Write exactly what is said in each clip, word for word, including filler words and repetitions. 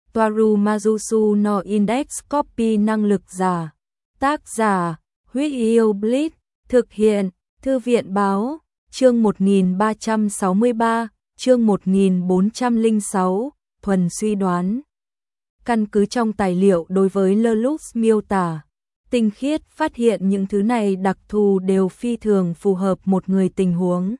Toaru Majusu no Index Copy năng lực giả. Tác giả, Huyết Yêu Blitz, thực hiện, Thư viện Báo, chương một nghìn ba trăm sáu mươi ba, chương một nghìn bốn trăm lẻ sáu, thuần suy đoán. Căn cứ trong tài liệu đối với Lelouch miêu tả, tinh khiết phát hiện những thứ này đặc thù đều phi thường phù hợp một người tình huống.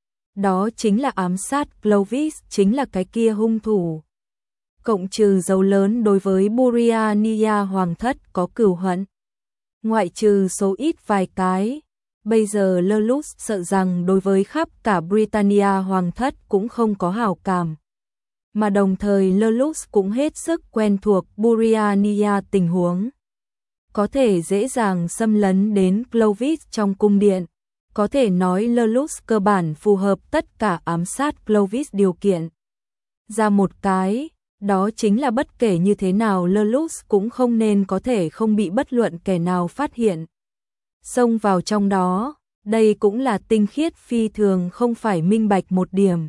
Đó chính là ám sát Clovis, chính là cái kia hung thủ. Cộng trừ dấu lớn đối với Buriania hoàng thất có cửu hận. Ngoại trừ số ít vài cái, bây giờ Lelouch sợ rằng đối với khắp cả Britannia hoàng thất cũng không có hảo cảm. Mà đồng thời Lelouch cũng hết sức quen thuộc Buriania tình huống. Có thể dễ dàng xâm lấn đến Clovis trong cung điện. Có thể nói Lelouch cơ bản phù hợp tất cả ám sát Clovis điều kiện. Ra một cái, đó chính là bất kể như thế nào Lelouch cũng không nên có thể không bị bất luận kẻ nào phát hiện. Xông vào trong đó, đây cũng là tinh khiết phi thường không phải minh bạch một điểm.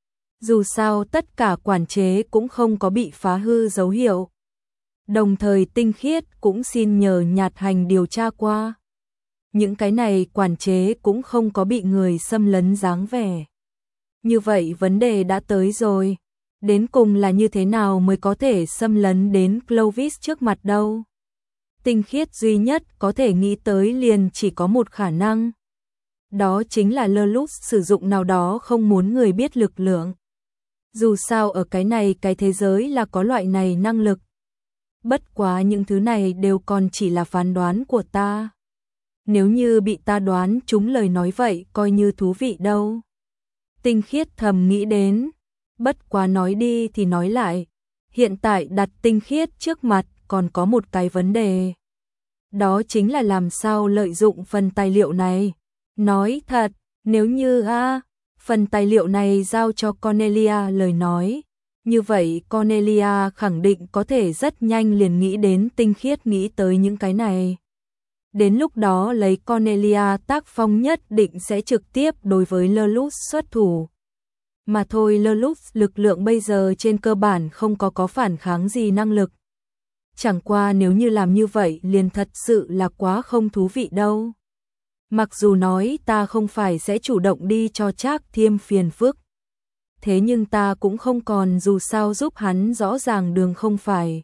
Dù sao tất cả quản chế cũng không có bị phá hư dấu hiệu. Đồng thời tinh khiết cũng xin nhờ nhạt hành điều tra qua. Những cái này quản chế cũng không có bị người xâm lấn dáng vẻ. Như vậy vấn đề đã tới rồi. Đến cùng là như thế nào mới có thể xâm lấn đến Clovis trước mặt đâu? Tinh khiết duy nhất có thể nghĩ tới liền chỉ có một khả năng. Đó chính là Lelouch sử dụng nào đó không muốn người biết lực lượng. Dù sao ở cái này cái thế giới là có loại này năng lực. Bất quá những thứ này đều còn chỉ là phán đoán của ta. Nếu như bị ta đoán trúng lời nói vậy coi như thú vị đâu. Tinh khiết thầm nghĩ đến. Bất quá nói đi thì nói lại. Hiện tại đặt tinh khiết trước mặt còn có một cái vấn đề. Đó chính là làm sao lợi dụng phần tài liệu này. Nói thật, nếu như a phần tài liệu này giao cho Cornelia lời nói. Như vậy Cornelia khẳng định có thể rất nhanh liền nghĩ đến tinh khiết nghĩ tới những cái này. Đến lúc đó lấy Cornelia tác phong nhất định sẽ trực tiếp đối với Lelouch xuất thủ. Mà thôi Lelouch lực lượng bây giờ trên cơ bản không có có phản kháng gì năng lực. Chẳng qua nếu như làm như vậy liền thật sự là quá không thú vị đâu. Mặc dù nói ta không phải sẽ chủ động đi cho Trác Thiêm phiền phức. Thế nhưng ta cũng không còn dù sao giúp hắn rõ ràng đường không phải.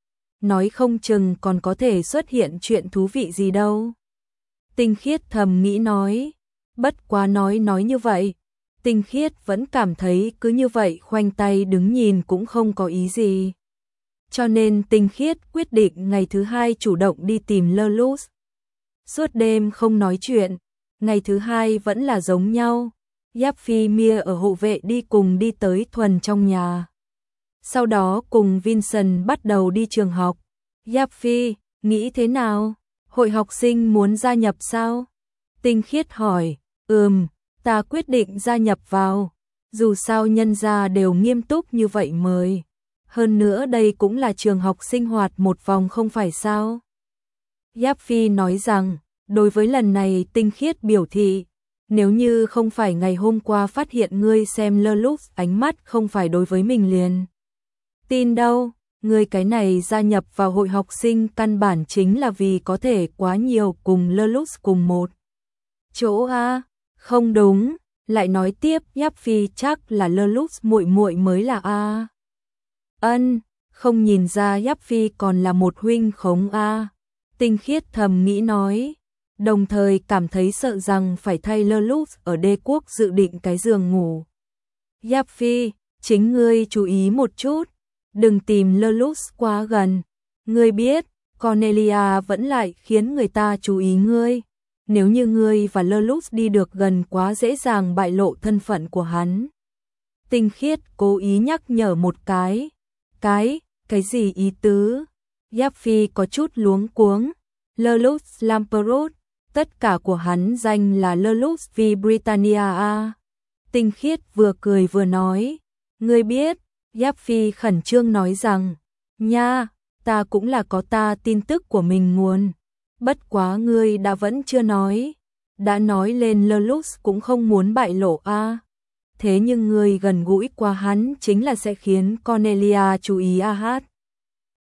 Nói không chừng còn có thể xuất hiện chuyện thú vị gì đâu. Tinh khiết thầm nghĩ nói. Bất quá nói nói như vậy. Tinh khiết vẫn cảm thấy cứ như vậy khoanh tay đứng nhìn cũng không có ý gì. Cho nên tinh khiết quyết định ngày thứ hai chủ động đi tìm Lelouch. Suốt đêm không nói chuyện. Ngày thứ hai vẫn là giống nhau. Giáp Phi Mia ở hộ vệ đi cùng đi tới Thuần trong nhà. Sau đó cùng Vincent bắt đầu đi trường học. Giáp Phi, nghĩ thế nào? Hội học sinh muốn gia nhập sao? Tinh khiết hỏi, ừm, ta quyết định gia nhập vào. Dù sao nhân gia đều nghiêm túc như vậy mời. Hơn nữa đây cũng là trường học sinh hoạt một vòng không phải sao? Giáp Phi nói rằng, đối với lần này tinh khiết biểu thị. Nếu như không phải ngày hôm qua phát hiện ngươi xem Lelouch ánh mắt không phải đối với mình liền. Tin đâu, ngươi cái này gia nhập vào hội học sinh căn bản chính là vì có thể quá nhiều cùng Lelouch cùng một chỗ a. Không đúng, lại nói tiếp Giáp Phi chắc là Lelouch muội muội mới là a. Ân, không nhìn ra Giáp Phi còn là một huynh khống a. Tinh khiết thầm nghĩ nói. Đồng thời cảm thấy sợ rằng phải thay Lelouch ở đế quốc dự định cái giường ngủ. Giáp Phi, chính ngươi chú ý một chút, đừng tìm Lelouch quá gần. Ngươi biết, Cornelia vẫn lại khiến người ta chú ý ngươi. Nếu như ngươi và Lelouch đi được gần quá dễ dàng bại lộ thân phận của hắn. Tinh khiết cố ý nhắc nhở một cái. Cái, cái gì ý tứ? Giáp Phi có chút luống cuống. Lelouch Lamperot. Tất cả của hắn danh là Lelouch vì Britannia a. Tinh khiết vừa cười vừa nói. Ngươi biết, Giáp Phi khẩn trương nói rằng. Nha, ta cũng là có ta tin tức của mình nguồn. Bất quá ngươi đã vẫn chưa nói. Đã nói lên Lelouch cũng không muốn bại lộ a. Thế nhưng ngươi gần gũi qua hắn chính là sẽ khiến Cornelia chú ý a hát.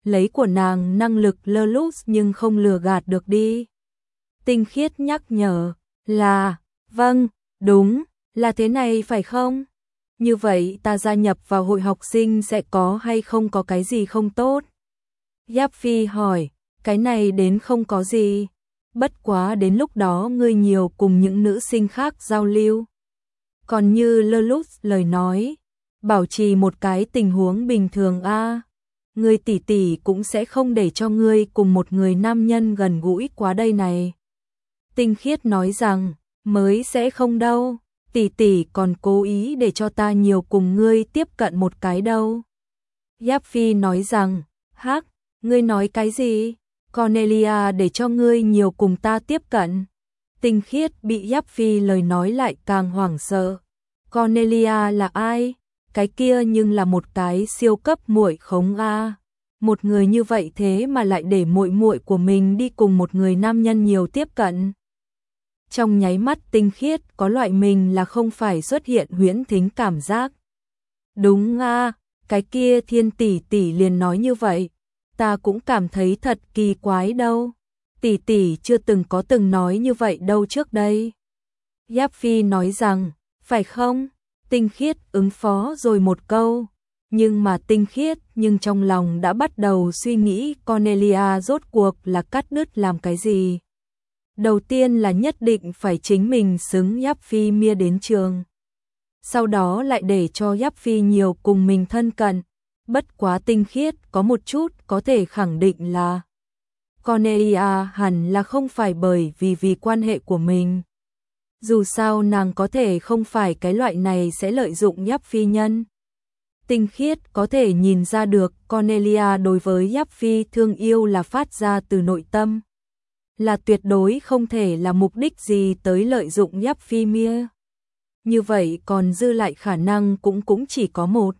lấy của nàng năng lực lơ lút nhưng không lừa gạt được đi. Tinh Khiết nhắc nhở, là, vâng, đúng, là thế này phải không? Như vậy ta gia nhập vào hội học sinh sẽ có hay không có cái gì không tốt? Giáp Phi hỏi, cái này đến không có gì. Bất quá đến lúc đó ngươi nhiều cùng những nữ sinh khác giao lưu. Còn như lơ lút lời nói, bảo trì một cái tình huống bình thường a, ngươi tỷ tỷ cũng sẽ không để cho ngươi cùng một người nam nhân gần gũi quá đây này. Tinh Khiết nói rằng, mới sẽ không đâu, tỷ tỷ còn cố ý để cho ta nhiều cùng ngươi tiếp cận một cái đâu. Giáp Phi nói rằng, hắc, ngươi nói cái gì? Cornelia để cho ngươi nhiều cùng ta tiếp cận. Tinh Khiết bị Giáp Phi lời nói lại càng hoảng sợ. Cornelia là ai? Cái kia nhưng là một cái siêu cấp muội khống a. Một người như vậy thế mà lại để muội muội của mình đi cùng một người nam nhân nhiều tiếp cận. Trong nháy mắt Tinh Khiết có loại mình là không phải xuất hiện huyễn thính cảm giác. Đúng a, cái kia Thiên tỷ tỷ liền nói như vậy. Ta cũng cảm thấy thật kỳ quái đâu. Tỷ tỷ chưa từng có từng nói như vậy đâu trước đây. Giáp Phi nói rằng, phải không? Tinh Khiết ứng phó rồi một câu. Nhưng mà Tinh Khiết nhưng trong lòng đã bắt đầu suy nghĩ Cornelia rốt cuộc là cắt đứt làm cái gì. Đầu tiên là nhất định phải chính mình xứng Giáp Phi mia đến trường. Sau đó lại để cho Giáp Phi nhiều cùng mình thân cận. Bất quá Tinh Khiết có một chút có thể khẳng định là Cornelia hẳn là không phải bởi vì vì quan hệ của mình. Dù sao nàng có thể không phải cái loại này sẽ lợi dụng Giáp Phi nhân. Tinh Khiết có thể nhìn ra được Cornelia đối với Giáp Phi thương yêu là phát ra từ nội tâm. Là tuyệt đối không thể là mục đích gì tới lợi dụng Giáp Phi mia. Như vậy còn dư lại khả năng cũng cũng chỉ có một.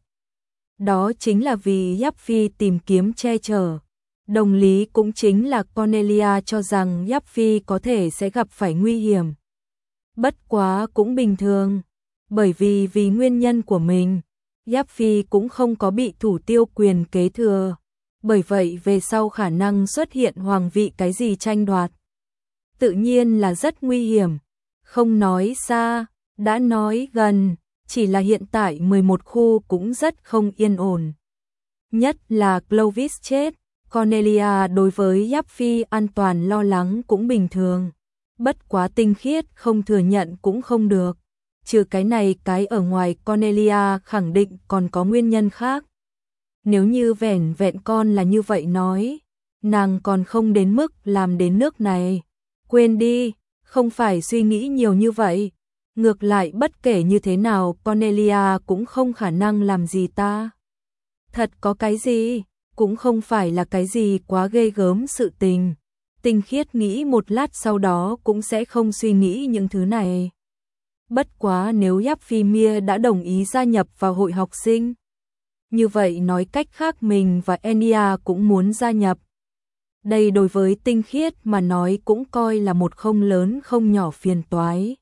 Đó chính là vì Giáp Phi tìm kiếm che chở. Đồng lý cũng chính là Cornelia cho rằng Giáp Phi có thể sẽ gặp phải nguy hiểm. Bất quá cũng bình thường, bởi vì vì nguyên nhân của mình, Giáp Phi cũng không có bị thủ tiêu quyền kế thừa. Bởi vậy về sau khả năng xuất hiện hoàng vị cái gì tranh đoạt. Tự nhiên là rất nguy hiểm. Không nói xa, đã nói gần. Chỉ là hiện tại mười một khu cũng rất không yên ổn. Nhất là Clovis chết, Cornelia đối với Giáp Phi an toàn lo lắng cũng bình thường. Bất quá Tinh Khiết không thừa nhận cũng không được. Trừ cái này cái ở ngoài Cornelia khẳng định còn có nguyên nhân khác. Nếu như vẻn vẹn con là như vậy nói, nàng còn không đến mức làm đến nước này. Quên đi, không phải suy nghĩ nhiều như vậy. Ngược lại bất kể như thế nào Cornelia cũng không khả năng làm gì ta. Thật có cái gì, cũng không phải là cái gì quá ghê gớm sự tình. Tinh Khiết nghĩ một lát sau đó cũng sẽ không suy nghĩ những thứ này. Bất quá nếu Giáp Phi mia đã đồng ý gia nhập vào hội học sinh. Như vậy nói cách khác mình và Enya cũng muốn gia nhập. Đây đối với Tinh Khiết mà nói cũng coi là một không lớn không nhỏ phiền toái.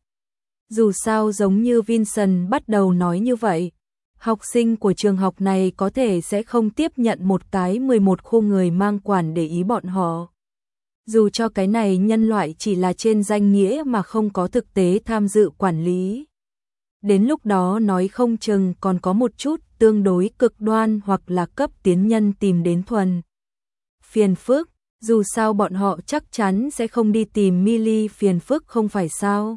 Dù sao giống như Vincent bắt đầu nói như vậy, học sinh của trường học này có thể sẽ không tiếp nhận một cái mười một khu người mang quản để ý bọn họ. Dù cho cái này nhân loại chỉ là trên danh nghĩa mà không có thực tế tham dự quản lý. Đến lúc đó nói không chừng còn có một chút tương đối cực đoan hoặc là cấp tiến nhân tìm đến thuần. Phiền phức, dù sao bọn họ chắc chắn sẽ không đi tìm Millie phiền phức không phải sao.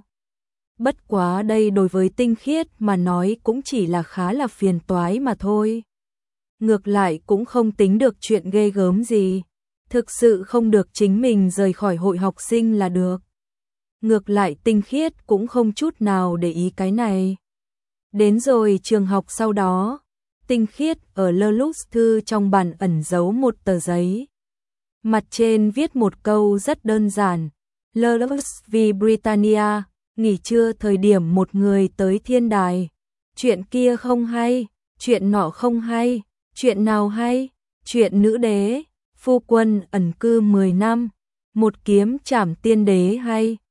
Bất quá đây đối với Tinh Khiết mà nói cũng chỉ là khá là phiền toái mà thôi. Ngược lại cũng không tính được chuyện ghê gớm gì. Thực sự không được chính mình rời khỏi hội học sinh là được. Ngược lại Tinh Khiết cũng không chút nào để ý cái này. Đến rồi trường học sau đó, Tinh Khiết ở lơ lút thư trong bàn ẩn giấu một tờ giấy. Mặt trên viết một câu rất đơn giản. Lơ lút vì Britannia, nghỉ trưa thời điểm một người tới thiên đài. Chuyện kia không hay, chuyện nọ không hay, chuyện nào hay, chuyện nữ đế, phu quân ẩn cư mười năm, một kiếm trảm tiên đế hay,